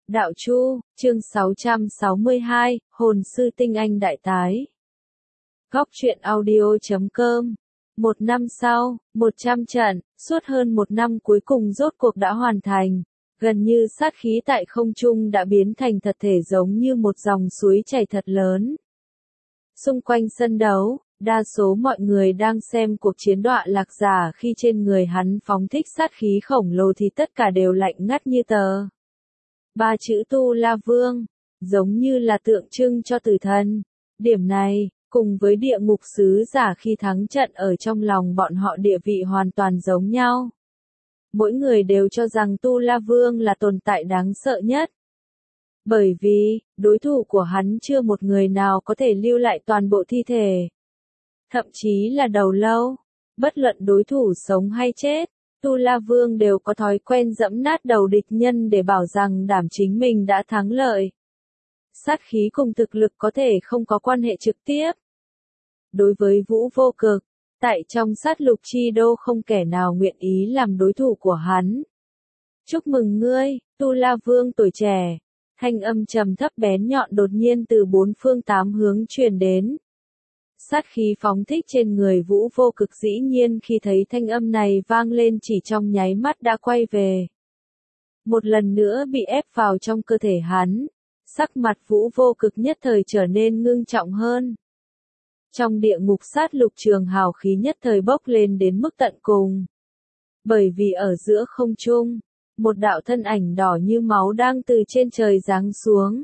Đạo Chu, chương 662, Hồn sư tinh anh đại tái. Góc truyện audio.com. Một năm sau, 100 trận, suốt hơn một năm cuối cùng rốt cuộc đã hoàn thành. Gần như sát khí tại không trung đã biến thành thật thể giống như một dòng suối chảy thật lớn. Xung quanh sân đấu, đa số mọi người đang xem cuộc chiến đọa lạc giả khi trên người hắn phóng thích sát khí khổng lồ thì tất cả đều lạnh ngắt như tờ. Ba chữ Tu La Vương, giống như là tượng trưng cho tử thần. Điểm này, cùng với địa ngục sứ giả khi thắng trận ở trong lòng bọn họ địa vị hoàn toàn giống nhau. Mỗi người đều cho rằng Tu La Vương là tồn tại đáng sợ nhất. Bởi vì, đối thủ của hắn chưa một người nào có thể lưu lại toàn bộ thi thể. Thậm chí là đầu lâu, bất luận đối thủ sống hay chết. Tu La Vương đều có thói quen dẫm nát đầu địch nhân để bảo rằng đảm chính mình đã thắng lợi. Sát khí cùng thực lực có thể không có quan hệ trực tiếp. Đối với Vũ Vô Cực, tại trong sát lục chi đô không kẻ nào nguyện ý làm đối thủ của hắn. Chúc mừng ngươi, Tu La Vương tuổi trẻ. Thanh âm trầm thấp bén nhọn đột nhiên từ bốn phương tám hướng truyền đến. Sát khí phóng thích trên người Vũ Vô Cực dĩ nhiên khi thấy thanh âm này vang lên chỉ trong nháy mắt đã quay về. Một lần nữa bị ép vào trong cơ thể hắn, sắc mặt Vũ Vô Cực nhất thời trở nên ngưng trọng hơn. Trong địa ngục sát lục trường hào khí nhất thời bốc lên đến mức tận cùng. Bởi vì ở giữa không trung, một đạo thân ảnh đỏ như máu đang từ trên trời giáng xuống.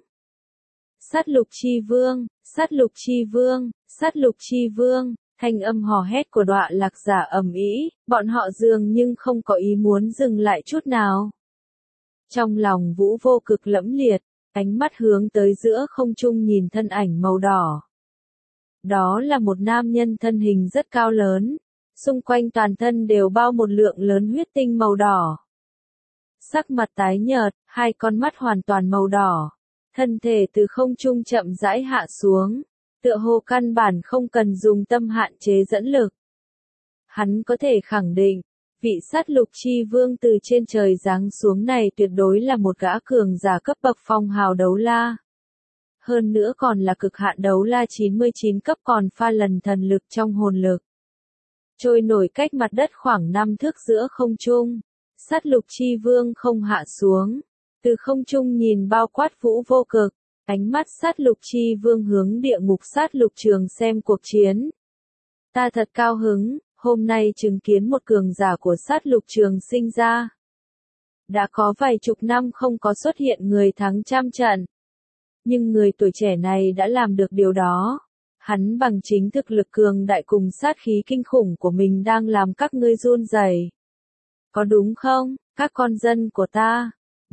Sát lục chi vương, sát lục chi vương, sát lục chi vương, thanh âm hò hét của đọa lạc giả ầm ĩ, bọn họ dường nhưng không có ý muốn dừng lại chút nào. Trong lòng Vũ Vô Cực lẫm liệt, ánh mắt hướng tới giữa không trung nhìn thân ảnh màu đỏ. Đó là một nam nhân thân hình rất cao lớn, xung quanh toàn thân đều bao một lượng lớn huyết tinh màu đỏ. Sắc mặt tái nhợt, hai con mắt hoàn toàn màu đỏ. Thân thể từ không trung chậm rãi hạ xuống, tựa hồ căn bản không cần dùng tâm hạn chế dẫn lực. Hắn có thể khẳng định, vị sát lục chi vương từ trên trời giáng xuống này tuyệt đối là một gã cường giả cấp bậc phong hào đấu la. Hơn nữa còn là cực hạn đấu la 99 cấp còn pha lần thần lực trong hồn lực. Trôi nổi cách mặt đất khoảng 5 thước giữa không trung, sát lục chi vương không hạ xuống. Từ không trung nhìn bao quát Vũ Vô Cực, ánh mắt sát lục chi vương hướng địa ngục sát lục trường xem cuộc chiến. Ta thật cao hứng, hôm nay chứng kiến một cường giả của sát lục trường sinh ra. Đã có vài chục năm không có xuất hiện người thắng trăm trận. Nhưng người tuổi trẻ này đã làm được điều đó. Hắn bằng chính thực lực cường đại cùng sát khí kinh khủng của mình đang làm các ngươi run rẩy. Có đúng không, các con dân của ta?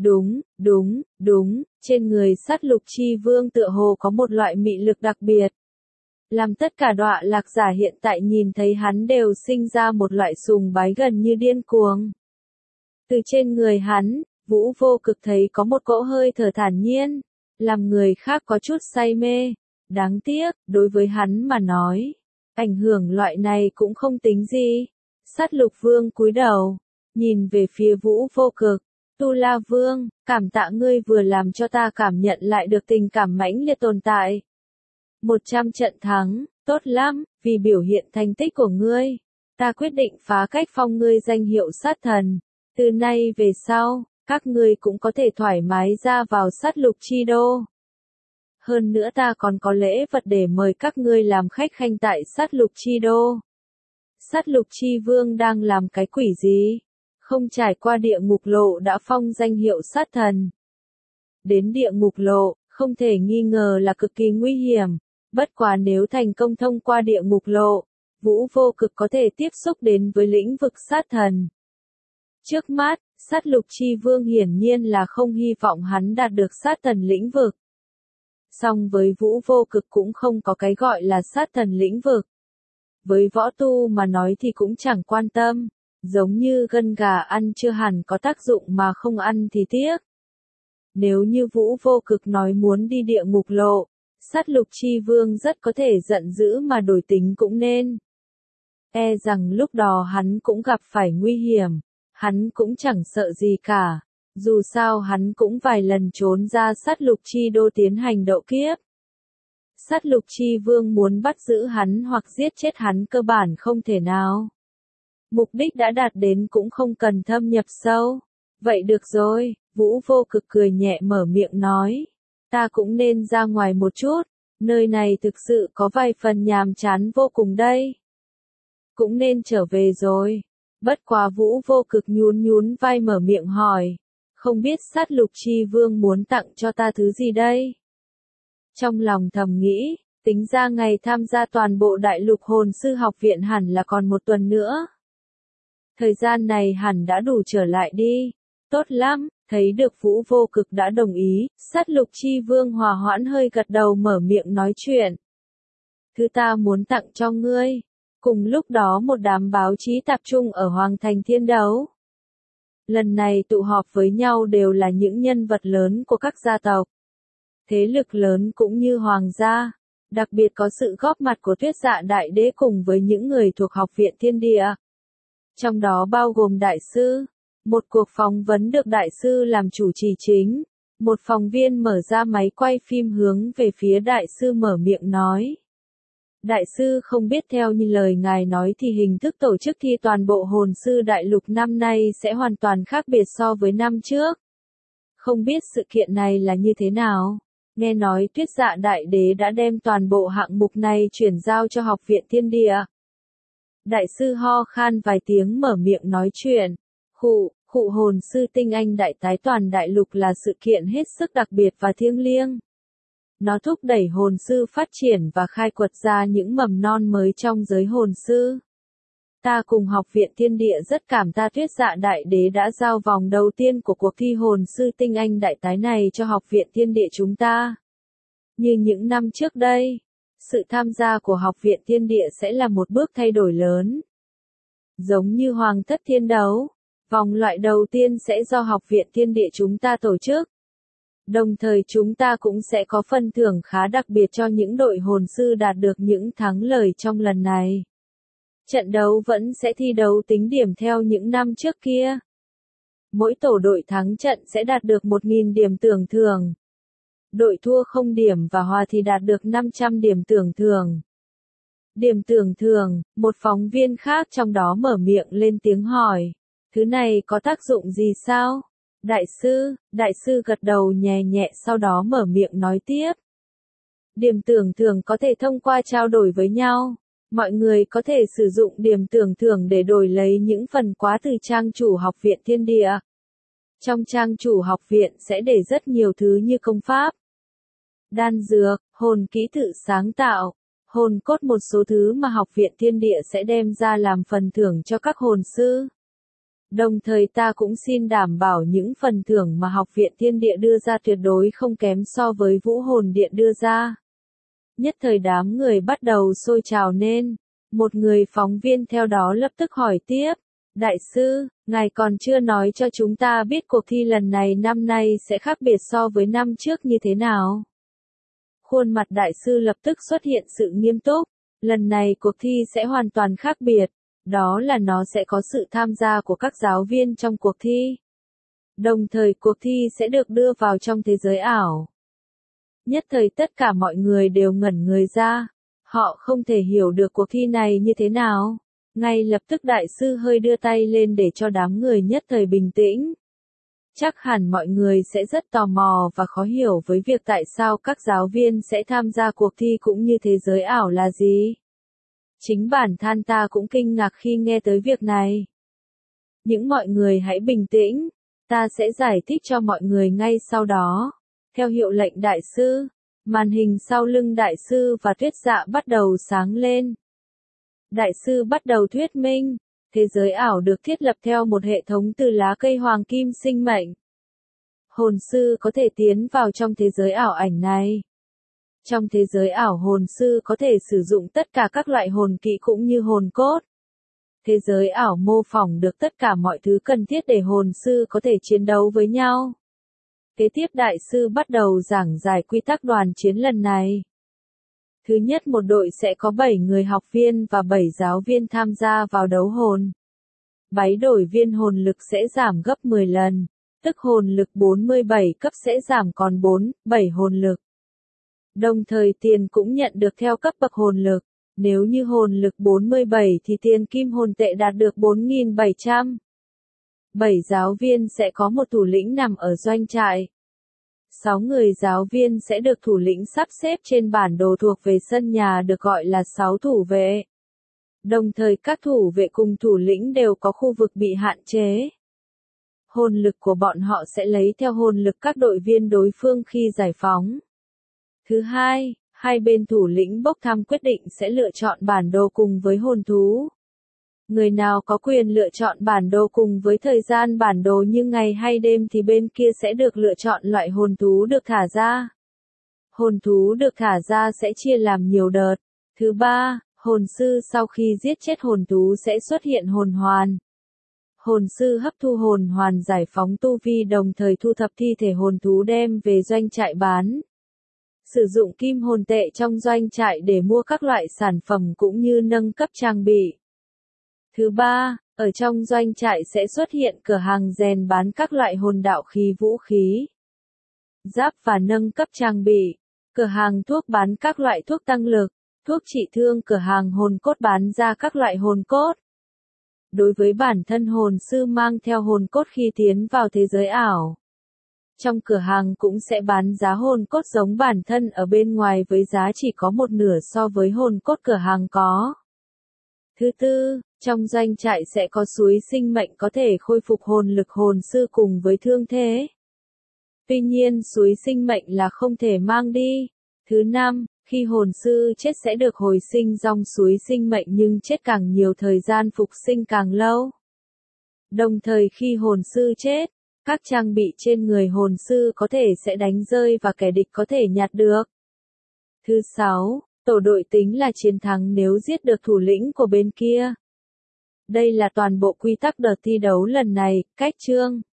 Đúng, trên người sát lục chi vương tựa hồ có một loại mị lực đặc biệt. Làm tất cả đọa lạc giả hiện tại nhìn thấy hắn đều sinh ra một loại sùng bái gần như điên cuồng. Từ trên người hắn, Vũ Vô Cực thấy có một cỗ hơi thở thản nhiên, làm người khác có chút say mê. Đáng tiếc, đối với hắn mà nói, ảnh hưởng loại này cũng không tính gì. Sát lục vương cúi đầu, nhìn về phía Vũ Vô Cực. Tu La Vương, cảm tạ ngươi vừa làm cho ta cảm nhận lại được tình cảm mãnh liệt tồn tại. 100 trận thắng, tốt lắm, vì biểu hiện thành tích của ngươi. Ta quyết định phá cách phong ngươi danh hiệu sát thần. Từ nay về sau, các ngươi cũng có thể thoải mái ra vào sát lục chi đô. Hơn nữa ta còn có lễ vật để mời các ngươi làm khách khanh tại sát lục chi đô. Sát lục chi vương đang làm cái quỷ gì? Không trải qua địa ngục lộ đã phong danh hiệu sát thần. Đến địa ngục lộ, không thể nghi ngờ là cực kỳ nguy hiểm. Bất quá nếu thành công thông qua địa ngục lộ, Vũ Vô Cực có thể tiếp xúc đến với lĩnh vực sát thần. Trước mắt, sát lục chi vương hiển nhiên là không hy vọng hắn đạt được sát thần lĩnh vực. Song với Vũ Vô Cực cũng không có cái gọi là sát thần lĩnh vực. Với võ tu mà nói thì cũng chẳng quan tâm. Giống như gân gà ăn chưa hẳn có tác dụng mà không ăn thì tiếc. Nếu như Vũ Vô Cực nói muốn đi địa ngục lộ, sát lục chi vương rất có thể giận dữ mà đổi tính cũng nên. E rằng lúc đó hắn cũng gặp phải nguy hiểm, hắn cũng chẳng sợ gì cả. Dù sao hắn cũng vài lần trốn ra sát lục chi đô tiến hành độ kiếp. Sát lục chi vương muốn bắt giữ hắn hoặc giết chết hắn cơ bản không thể nào. Mục đích đã đạt đến cũng không cần thâm nhập sâu. Vậy được rồi, Vũ Vô Cực cười nhẹ mở miệng nói. Ta cũng nên ra ngoài một chút, nơi này thực sự có vài phần nhàm chán vô cùng đây. Cũng nên trở về rồi. Bất quá Vũ Vô Cực nhún vai mở miệng hỏi. Không biết sát lục chi vương muốn tặng cho ta thứ gì đây? Trong lòng thầm nghĩ, tính ra ngày tham gia toàn bộ đại lục hồn sư học viện hẳn là còn một tuần nữa. Thời gian này hẳn đã đủ trở lại đi. Tốt lắm, thấy được Vũ Vô Cực đã đồng ý, sát lục chi vương hòa hoãn hơi gật đầu mở miệng nói chuyện. Thứ ta muốn tặng cho ngươi. Cùng lúc đó một đám báo chí tập trung ở Hoàng Thành Thiên Đấu. Lần này tụ họp với nhau đều là những nhân vật lớn của các gia tộc. Thế lực lớn cũng như hoàng gia. Đặc biệt có sự góp mặt của Tuyết Dạ Đại Đế cùng với những người thuộc Học viện Thiên Địa. Trong đó bao gồm đại sư. Một cuộc phỏng vấn được đại sư làm chủ trì chính. Một phóng viên mở ra máy quay phim hướng về phía đại sư mở miệng nói. Đại sư không biết theo như lời ngài nói thì hình thức tổ chức thi toàn bộ hồn sư đại lục năm nay sẽ hoàn toàn khác biệt so với năm trước. Không biết sự kiện này là như thế nào? Nghe nói Tuyết Dạ Đại Đế đã đem toàn bộ hạng mục này chuyển giao cho Học viện Thiên Địa. Đại sư ho khan vài tiếng mở miệng nói chuyện. Khụ hồn sư tinh anh đại tái toàn đại lục là sự kiện hết sức đặc biệt và thiêng liêng. Nó thúc đẩy hồn sư phát triển và khai quật ra những mầm non mới trong giới hồn sư. Ta cùng Học viện Thiên Địa rất cảm tạ Tuyết Dạ Đại Đế đã giao vòng đầu tiên của cuộc thi hồn sư tinh anh đại tái này cho Học viện Thiên Địa chúng ta. Như những năm trước đây, sự tham gia của Học viện Thiên Địa sẽ là một bước thay đổi lớn. Giống như Hoàng Thất Thiên Đấu, vòng loại đầu tiên sẽ do Học viện Thiên Địa chúng ta tổ chức. Đồng thời chúng ta cũng sẽ có phần thưởng khá đặc biệt cho những đội hồn sư đạt được những thắng lợi trong lần này. Trận đấu vẫn sẽ thi đấu tính điểm theo những năm trước kia. Mỗi tổ đội thắng trận sẽ đạt được 1.000 điểm tưởng thưởng. Đội thua 0 điểm và hòa thì đạt được 500 điểm tưởng thưởng. Điểm tưởng thưởng, một phóng viên khác trong đó mở miệng lên tiếng hỏi. Thứ này có tác dụng gì sao? Đại sư gật đầu nhẹ nhẹ sau đó mở miệng nói tiếp. Điểm tưởng thưởng có thể thông qua trao đổi với nhau. Mọi người có thể sử dụng điểm tưởng thưởng để đổi lấy những phần quà từ trang chủ Học viện Thiên Địa. Trong trang chủ học viện sẽ để rất nhiều thứ như công pháp, đan dược, hồn kỹ tự sáng tạo, hồn cốt một số thứ mà Học viện Thiên Địa sẽ đem ra làm phần thưởng cho các hồn sư. Đồng thời ta cũng xin đảm bảo những phần thưởng mà Học viện Thiên Địa đưa ra tuyệt đối không kém so với Vũ Hồn Điện đưa ra. Nhất thời đám người bắt đầu sôi trào nên, một người phóng viên theo đó lập tức hỏi tiếp, đại sư, ngài còn chưa nói cho chúng ta biết cuộc thi lần này năm nay sẽ khác biệt so với năm trước như thế nào. Khuôn mặt đại sư lập tức xuất hiện sự nghiêm túc, lần này cuộc thi sẽ hoàn toàn khác biệt, đó là nó sẽ có sự tham gia của các giáo viên trong cuộc thi. Đồng thời cuộc thi sẽ được đưa vào trong thế giới ảo. Nhất thời tất cả mọi người đều ngẩn người ra. Họ không thể hiểu được cuộc thi này như thế nào. Ngay lập tức đại sư hơi đưa tay lên để cho đám người nhất thời bình tĩnh. Chắc hẳn mọi người sẽ rất tò mò và khó hiểu với việc tại sao các giáo viên sẽ tham gia cuộc thi cũng như thế giới ảo là gì. Chính bản thân ta cũng kinh ngạc khi nghe tới việc này. Những mọi người hãy bình tĩnh. Ta sẽ giải thích cho mọi người ngay sau đó. Theo hiệu lệnh đại sư, màn hình sau lưng đại sư và Tuyết Dạ bắt đầu sáng lên. Đại sư bắt đầu thuyết minh, thế giới ảo được thiết lập theo một hệ thống từ lá cây hoàng kim sinh mệnh. Hồn sư có thể tiến vào trong thế giới ảo ảnh này. Trong thế giới ảo hồn sư có thể sử dụng tất cả các loại hồn kỹ cũng như hồn cốt. Thế giới ảo mô phỏng được tất cả mọi thứ cần thiết để hồn sư có thể chiến đấu với nhau. Kế tiếp đại sư bắt đầu giảng giải quy tắc đoàn chiến lần này. Thứ nhất, một đội sẽ có 7 người học viên và 7 giáo viên tham gia vào đấu hồn. Bấy đổi viên hồn lực sẽ giảm gấp 10 lần. tức hồn lực 47 cấp sẽ giảm còn 4, 7 hồn lực. Đồng thời tiền cũng nhận được theo cấp bậc hồn lực. Nếu như hồn lực 47 thì tiền kim hồn tệ đạt được 4.700. 7 giáo viên sẽ có một thủ lĩnh nằm ở doanh trại. 6 người giáo viên sẽ được thủ lĩnh sắp xếp trên bản đồ thuộc về sân nhà được gọi là 6 thủ vệ. Đồng thời các thủ vệ cùng thủ lĩnh đều có khu vực bị hạn chế. Hồn lực của bọn họ sẽ lấy theo hồn lực các đội viên đối phương khi giải phóng. Thứ hai, hai bên thủ lĩnh bốc thăm quyết định sẽ lựa chọn bản đồ cùng với hồn thú. Người nào có quyền lựa chọn bản đồ cùng với thời gian bản đồ như ngày hay đêm thì bên kia sẽ được lựa chọn loại hồn thú được thả ra. Hồn thú được thả ra sẽ chia làm nhiều đợt. Thứ ba, hồn sư sau khi giết chết hồn thú sẽ xuất hiện hồn hoàn. Hồn sư hấp thu hồn hoàn giải phóng tu vi đồng thời thu thập thi thể hồn thú đem về doanh trại bán. Sử dụng kim hồn tệ trong doanh trại để mua các loại sản phẩm cũng như nâng cấp trang bị. Thứ ba, ở trong doanh trại sẽ xuất hiện cửa hàng rèn bán các loại hồn đạo khí vũ khí, giáp và nâng cấp trang bị, cửa hàng thuốc bán các loại thuốc tăng lực, thuốc trị thương, cửa hàng hồn cốt bán ra các loại hồn cốt. Đối với bản thân hồn sư mang theo hồn cốt khi tiến vào thế giới ảo, trong cửa hàng cũng sẽ bán giá hồn cốt giống bản thân ở bên ngoài với giá chỉ có một nửa so với hồn cốt cửa hàng có. Thứ tư, trong doanh trại sẽ có suối sinh mệnh có thể khôi phục hồn lực hồn sư cùng với thương thế. Tuy nhiên suối sinh mệnh là không thể mang đi. Thứ năm, khi hồn sư chết sẽ được hồi sinh dòng suối sinh mệnh nhưng chết càng nhiều thời gian phục sinh càng lâu. Đồng thời khi hồn sư chết, các trang bị trên người hồn sư có thể sẽ đánh rơi và kẻ địch có thể nhặt được. Thứ sáu, tổ đội tính là chiến thắng nếu giết được thủ lĩnh của bên kia. Đây là toàn bộ quy tắc đợt thi đấu lần này, cách chương.